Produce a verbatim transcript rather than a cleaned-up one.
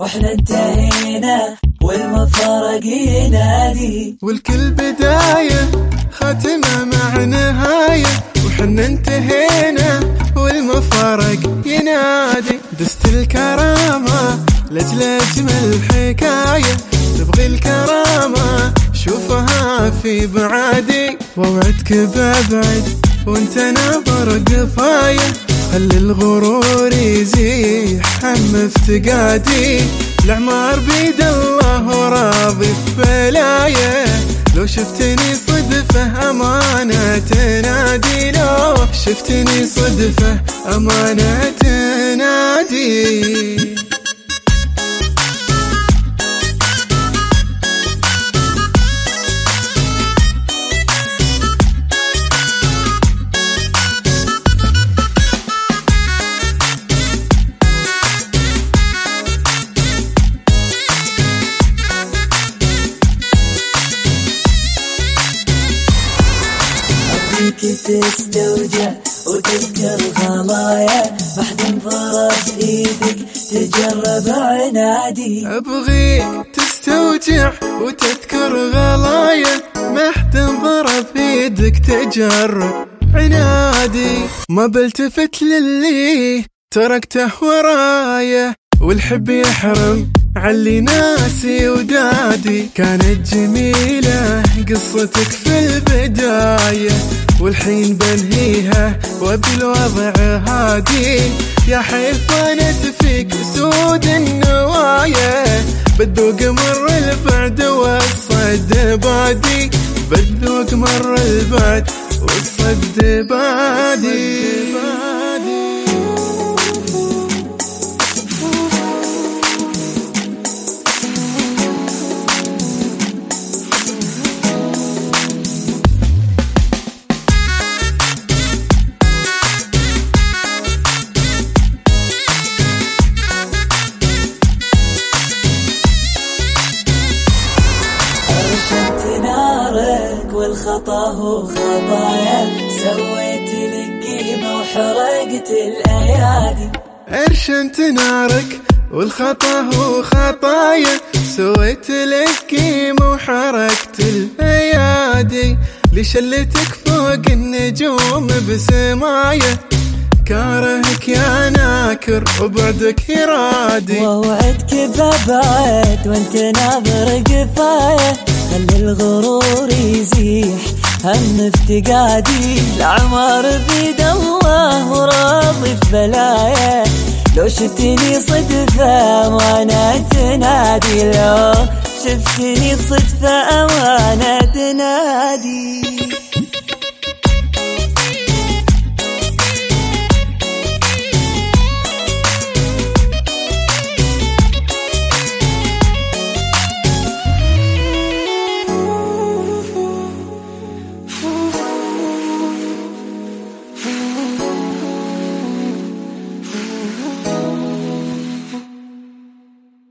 واحنا انتهينا والمفارق ينادي، والكل بداية خاتمة مع نهاية، وحنا انتهينا والمفارق ينادي. دست الكرامة لأجل أجمل حكاية، تبغي الكرامة شوفها في بعادي، ووعدك ببعد وانت ناظر قفاية، خلي الغرور يزيح هم افتقادي. الأعمار بيد الله وراضي في بلاية، لو شفتني صدفة أمانة تنادي، لو شفتني صدفة أمانة تنادي. تستوجع وتذكر غلايا، بعد انفرج ايدك تجرب عنادي. ابغيك تستوجع وتذكر غلايا، ما حد انضرب ايدك تجرب عنادي. ما بلتفت للي تركته ورايا، والحب يحرم علي ناسي ودادي. كانت جميلة قصتك في البداية، والحين بنهيها وبالوضع هادي. يا حيفانت فيك سود النوايا، بتذوق مر البعد والصد بادي، بتذوق مر البعد والصد بادي. والخطا هو خطايا، سويت لك قيمة وحرقت الأيادي. أرشنت نارك والخطا هو خطايا، سويت لك قيمة وحرقت الأيادي. لشلتك فوق النجوم بسمايا، كارهك يا ناكر وبعدك يرادي. ووعدك ببعد وانت ناظر قفاية، خلي الغرور يزيح هم افتقادي. الأعمار بيد الله وراضي في بلايا، لو شفتني صدفة أمانة تنادي، لو شفتني صدفة أمانة تنادي.